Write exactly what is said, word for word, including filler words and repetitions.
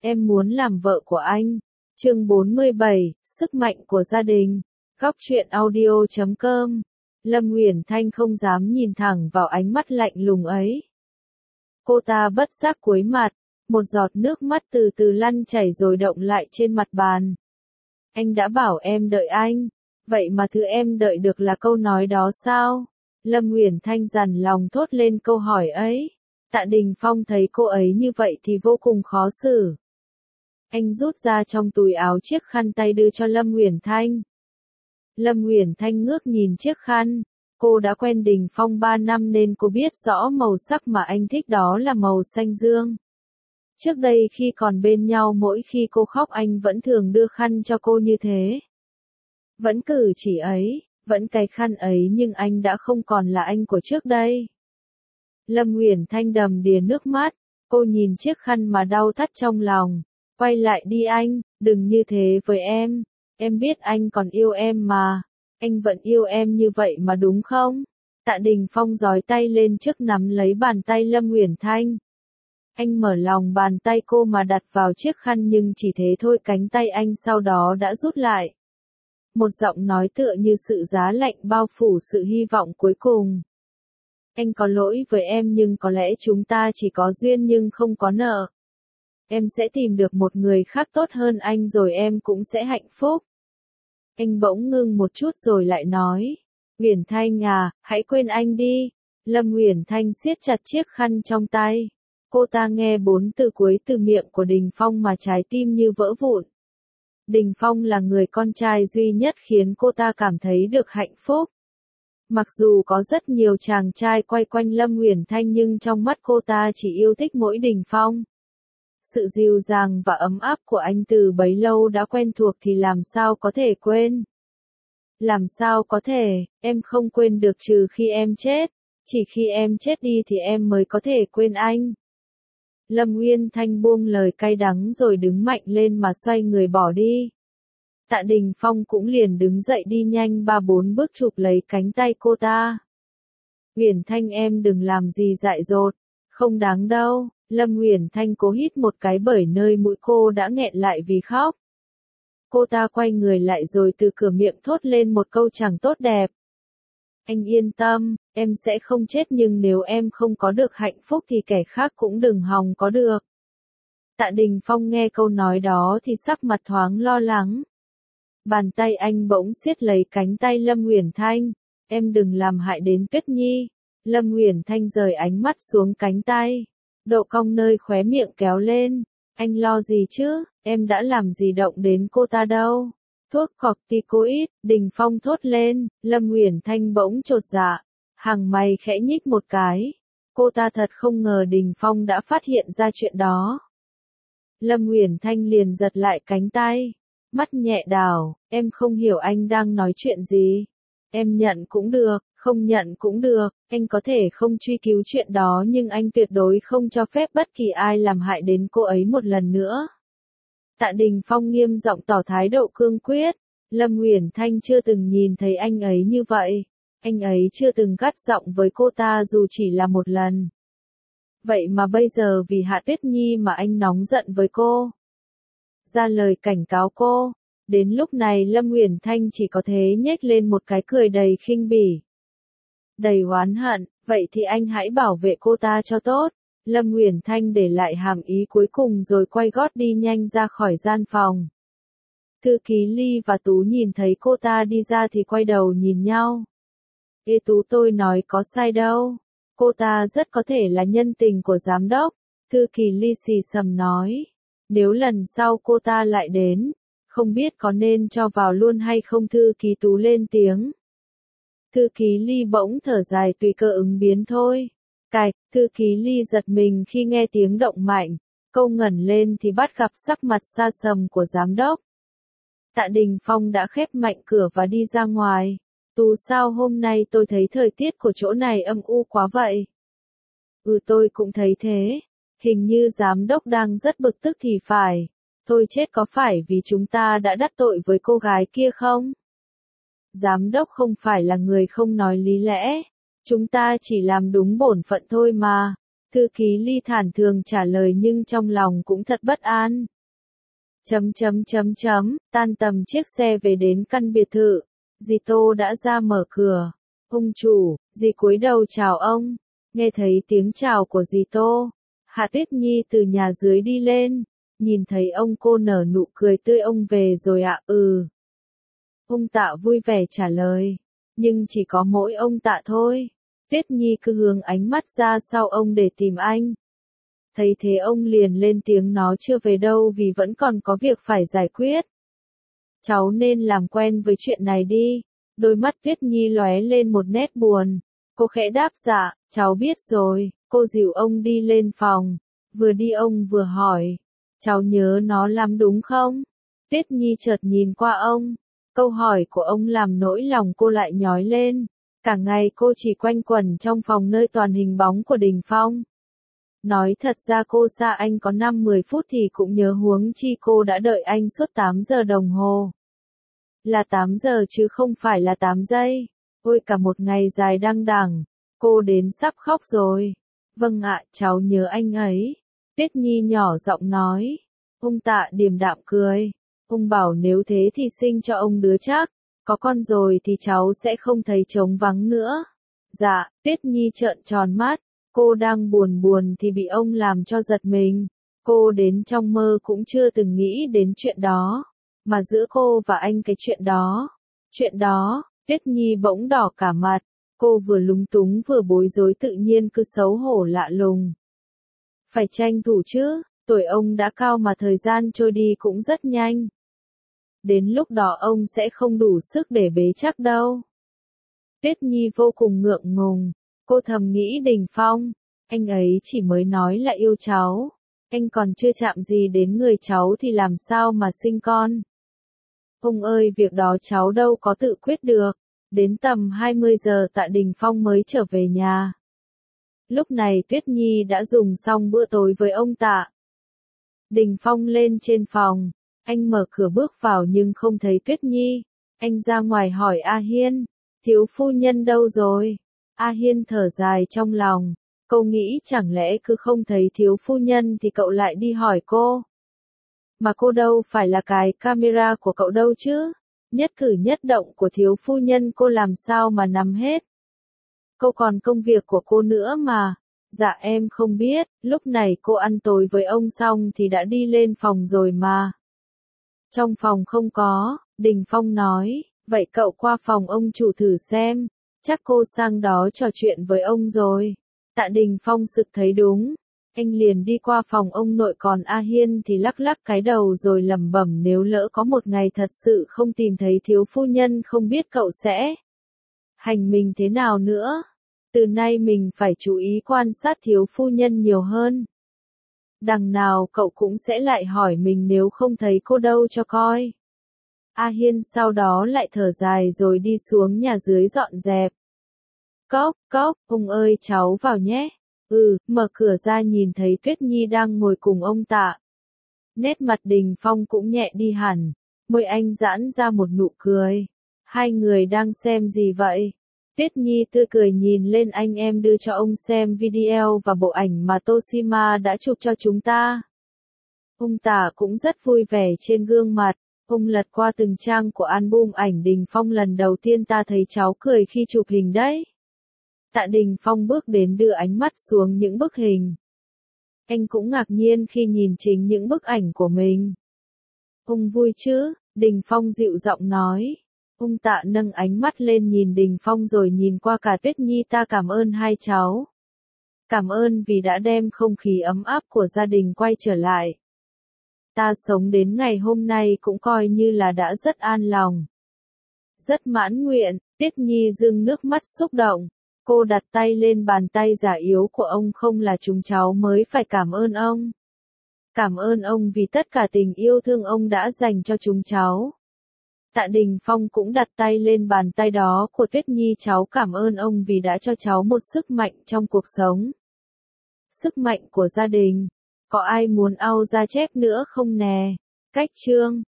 em muốn làm vợ của anh. Chương bốn mươi bảy, sức mạnh của gia đình. Góc truyện audio chấm com. Lâm Uyển Thanh không dám nhìn thẳng vào ánh mắt lạnh lùng ấy. Cô ta bất giác cúi mặt, một giọt nước mắt từ từ lăn chảy rồi đọng lại trên mặt bàn. Anh đã bảo em đợi anh, vậy mà thứ em đợi được là câu nói đó sao? Lâm Uyển Thanh dằn lòng thốt lên câu hỏi ấy. Tạ Đình Phong thấy cô ấy như vậy thì vô cùng khó xử. Anh rút ra trong túi áo chiếc khăn tay đưa cho Lâm Uyển Thanh. Lâm Uyển Thanh ngước nhìn chiếc khăn. Cô đã quen Đình Phong ba năm nên cô biết rõ màu sắc mà anh thích, đó là màu xanh dương. Trước đây khi còn bên nhau, mỗi khi cô khóc anh vẫn thường đưa khăn cho cô như thế. Vẫn cử chỉ ấy, vẫn cái khăn ấy, nhưng anh đã không còn là anh của trước đây. Lâm Uyển Thanh đầm đìa nước mắt, cô nhìn chiếc khăn mà đau thắt trong lòng. Quay lại đi anh, đừng như thế với em, em biết anh còn yêu em mà, anh vẫn yêu em như vậy mà đúng không? Tạ Đình Phong giơ tay lên trước nắm lấy bàn tay Lâm Uyển Thanh. Anh mở lòng bàn tay cô mà đặt vào chiếc khăn, nhưng chỉ thế thôi, cánh tay anh sau đó đã rút lại. Một giọng nói tựa như sự giá lạnh bao phủ sự hy vọng cuối cùng. Anh có lỗi với em, nhưng có lẽ chúng ta chỉ có duyên nhưng không có nợ. Em sẽ tìm được một người khác tốt hơn anh rồi em cũng sẽ hạnh phúc. Anh bỗng ngưng một chút rồi lại nói. Uyển Thanh à, hãy quên anh đi. Lâm Uyển Thanh siết chặt chiếc khăn trong tay. Cô ta nghe bốn từ cuối từ miệng của Đình Phong mà trái tim như vỡ vụn. Đình Phong là người con trai duy nhất khiến cô ta cảm thấy được hạnh phúc. Mặc dù có rất nhiều chàng trai quay quanh Lâm Uyển Thanh nhưng trong mắt cô ta chỉ yêu thích mỗi Đình Phong. Sự dịu dàng và ấm áp của anh từ bấy lâu đã quen thuộc thì làm sao có thể quên. Làm sao có thể, em không quên được trừ khi em chết. Chỉ khi em chết đi thì em mới có thể quên anh. Lâm Uyển Thanh buông lời cay đắng rồi đứng mạnh lên mà xoay người bỏ đi. Tạ Đình Phong cũng liền đứng dậy đi nhanh ba bốn bước chụp lấy cánh tay cô ta. Uyển Thanh em đừng làm gì dại dột, không đáng đâu. Lâm Uyển Thanh cố hít một cái bởi nơi mũi cô đã nghẹn lại vì khóc. Cô ta quay người lại rồi từ cửa miệng thốt lên một câu chẳng tốt đẹp. Anh yên tâm, em sẽ không chết, nhưng nếu em không có được hạnh phúc thì kẻ khác cũng đừng hòng có được. Tạ Đình Phong nghe câu nói đó thì sắc mặt thoáng lo lắng. Bàn tay anh bỗng siết lấy cánh tay Lâm Uyển Thanh. Em đừng làm hại đến Tuyết Nhi. Lâm Uyển Thanh rời ánh mắt xuống cánh tay. Độ cong nơi khóe miệng kéo lên. Anh lo gì chứ, em đã làm gì động đến cô ta đâu. Thuốc corticoid, Đình Phong thốt lên. Lâm Uyển Thanh bỗng chột dạ. Hàng mày khẽ nhích một cái. Cô ta thật không ngờ Đình Phong đã phát hiện ra chuyện đó. Lâm Uyển Thanh liền giật lại cánh tay. Mắt nhẹ đảo, em không hiểu anh đang nói chuyện gì. Em nhận cũng được, không nhận cũng được, anh có thể không truy cứu chuyện đó nhưng anh tuyệt đối không cho phép bất kỳ ai làm hại đến cô ấy một lần nữa. Tạ Đình Phong nghiêm giọng tỏ thái độ cương quyết. Lâm Uyển Thanh chưa từng nhìn thấy anh ấy như vậy. Anh ấy chưa từng gắt giọng với cô ta dù chỉ là một lần. Vậy mà bây giờ vì Hạ Tuyết Nhi mà anh nóng giận với cô. Ra lời cảnh cáo cô. Đến lúc này Lâm Uyển Thanh chỉ có thể nhếch lên một cái cười đầy khinh bỉ. Đầy oán hận, vậy thì anh hãy bảo vệ cô ta cho tốt. Lâm Uyển Thanh để lại hàm ý cuối cùng rồi quay gót đi nhanh ra khỏi gian phòng. Thư ký Ly và Tú nhìn thấy cô ta đi ra thì quay đầu nhìn nhau. Ê Tú, tôi nói có sai đâu. Cô ta rất có thể là nhân tình của giám đốc. Thư ký Ly xì xầm nói. Nếu lần sau cô ta lại đến, không biết có nên cho vào luôn hay không. Thư ký Tú lên tiếng. Thư ký Ly bỗng thở dài, tùy cơ ứng biến thôi. Cạch, thư ký Ly giật mình khi nghe tiếng động mạnh. Câu ngẩng lên thì bắt gặp sắc mặt xa sầm của giám đốc. Tạ Đình Phong đã khép mạnh cửa và đi ra ngoài. Tú, sao hôm nay tôi thấy thời tiết của chỗ này âm u quá vậy? Ừ, tôi cũng thấy thế. Hình như giám đốc đang rất bực tức thì phải. Thôi chết, có phải vì chúng ta đã đắc tội với cô gái kia không? Giám đốc không phải là người không nói lý lẽ. Chúng ta chỉ làm đúng bổn phận thôi mà. Thư ký Ly thản thường trả lời nhưng trong lòng cũng thật bất an. Chấm chấm chấm chấm, tan tầm chiếc xe về đến căn biệt thự. Dì Tô đã ra mở cửa. Ông chủ, dì cúi đầu chào ông. Nghe thấy tiếng chào của dì Tô, Hạ Tuyết Nhi từ nhà dưới đi lên. Nhìn thấy ông cô nở nụ cười tươi. Ông về rồi ạ? Ừ. Ông Tạ vui vẻ trả lời. Nhưng chỉ có mỗi ông Tạ thôi. Tuyết Nhi cứ hướng ánh mắt ra sau ông để tìm anh. Thấy thế ông liền lên tiếng, nó chưa về đâu vì vẫn còn có việc phải giải quyết. Cháu nên làm quen với chuyện này đi. Đôi mắt Tuyết Nhi lóe lên một nét buồn. Cô khẽ đáp dạ, cháu biết rồi. Cô dìu ông đi lên phòng. Vừa đi ông vừa hỏi. Cháu nhớ nó lắm đúng không? Tuyết Nhi chợt nhìn qua ông. Câu hỏi của ông làm nỗi lòng cô lại nhói lên. Cả ngày cô chỉ quanh quẩn trong phòng nơi toàn hình bóng của Đình Phong. Nói thật ra cô xa anh có năm mười phút thì cũng nhớ, huống chi cô đã đợi anh suốt tám giờ đồng hồ. Là tám giờ chứ không phải là tám giây. Ôi cả một ngày dài đăng đẳng. Cô đến sắp khóc rồi. Vâng ạ, cháu nhớ anh ấy. Tuyết Nhi nhỏ giọng nói. Ông Tạ điềm đạm cười. Ông bảo nếu thế thì sinh cho ông đứa chắc. Có con rồi thì cháu sẽ không thấy trống vắng nữa. Dạ, Tuyết Nhi trợn tròn mắt. Cô đang buồn buồn thì bị ông làm cho giật mình. Cô đến trong mơ cũng chưa từng nghĩ đến chuyện đó. Mà giữa cô và anh cái chuyện đó. Chuyện đó, Tuyết Nhi bỗng đỏ cả mặt. Cô vừa lúng túng vừa bối rối, tự nhiên cứ xấu hổ lạ lùng. Phải tranh thủ chứ, tuổi ông đã cao mà thời gian trôi đi cũng rất nhanh. Đến lúc đó ông sẽ không đủ sức để bế chắc đâu. Tuyết Nhi vô cùng ngượng ngùng. Cô thầm nghĩ Đình Phong, anh ấy chỉ mới nói là yêu cháu. Anh còn chưa chạm gì đến người cháu thì làm sao mà sinh con. Ông ơi, việc đó cháu đâu có tự quyết được. Đến tầm hai mươi giờ Tạ Đình Phong mới trở về nhà. Lúc này Tuyết Nhi đã dùng xong bữa tối với ông Tạ. Đình Phong lên trên phòng. Anh mở cửa bước vào nhưng không thấy Tuyết Nhi. Anh ra ngoài hỏi A Hiên. Thiếu phu nhân đâu rồi? A Hiên thở dài trong lòng. Cô nghĩ chẳng lẽ cứ không thấy thiếu phu nhân thì cậu lại đi hỏi cô. Mà cô đâu phải là cái camera của cậu đâu chứ. Nhất cử nhất động của thiếu phu nhân cô làm sao mà nắm hết. Cô còn công việc của cô nữa mà. Dạ em không biết, lúc này cô ăn tối với ông xong thì đã đi lên phòng rồi mà. Trong phòng không có, Đình Phong nói, vậy cậu qua phòng ông chủ thử xem. Chắc cô sang đó trò chuyện với ông rồi. Tạ Đình Phong sực thấy đúng. Anh liền đi qua phòng ông nội, còn A Hiên thì lắc lắc cái đầu rồi lẩm bẩm, nếu lỡ có một ngày thật sự không tìm thấy thiếu phu nhân, không biết cậu sẽ hành mình thế nào nữa. Từ nay mình phải chú ý quan sát thiếu phu nhân nhiều hơn. Đằng nào cậu cũng sẽ lại hỏi mình nếu không thấy cô đâu cho coi. A Hiên sau đó lại thở dài rồi đi xuống nhà dưới dọn dẹp. Cốc, cốc, ông ơi cháu vào nhé. Ừ, mở cửa ra nhìn thấy Tuyết Nhi đang ngồi cùng ông Tạ. Nét mặt Đình Phong cũng nhẹ đi hẳn. Môi anh giãn ra một nụ cười. Hai người đang xem gì vậy? Tuyết Nhi tươi cười nhìn lên anh, em đưa cho ông xem video và bộ ảnh mà Toshima đã chụp cho chúng ta. Ông Tạ cũng rất vui vẻ trên gương mặt. Ông lật qua từng trang của album ảnh Đình Phong, lần đầu tiên ta thấy cháu cười khi chụp hình đấy. Tạ Đình Phong bước đến đưa ánh mắt xuống những bức hình. Anh cũng ngạc nhiên khi nhìn chính những bức ảnh của mình. Ông vui chứ? Đình Phong dịu giọng nói. Ông Tạ nâng ánh mắt lên nhìn Đình Phong rồi nhìn qua cả Tuyết Nhi. Ta cảm ơn hai cháu. Cảm ơn vì đã đem không khí ấm áp của gia đình quay trở lại. Ta sống đến ngày hôm nay cũng coi như là đã rất an lòng. Rất mãn nguyện. Tuyết Nhi rưng nước mắt xúc động. Cô đặt tay lên bàn tay già yếu của ông. Không là chúng cháu mới phải cảm ơn ông. Cảm ơn ông vì tất cả tình yêu thương ông đã dành cho chúng cháu. Tạ Đình Phong cũng đặt tay lên bàn tay đó của Tuyết Nhi. Cháu cảm ơn ông vì đã cho cháu một sức mạnh trong cuộc sống. Sức mạnh của gia đình. Có ai muốn out ra chép nữa không nè? Cách chương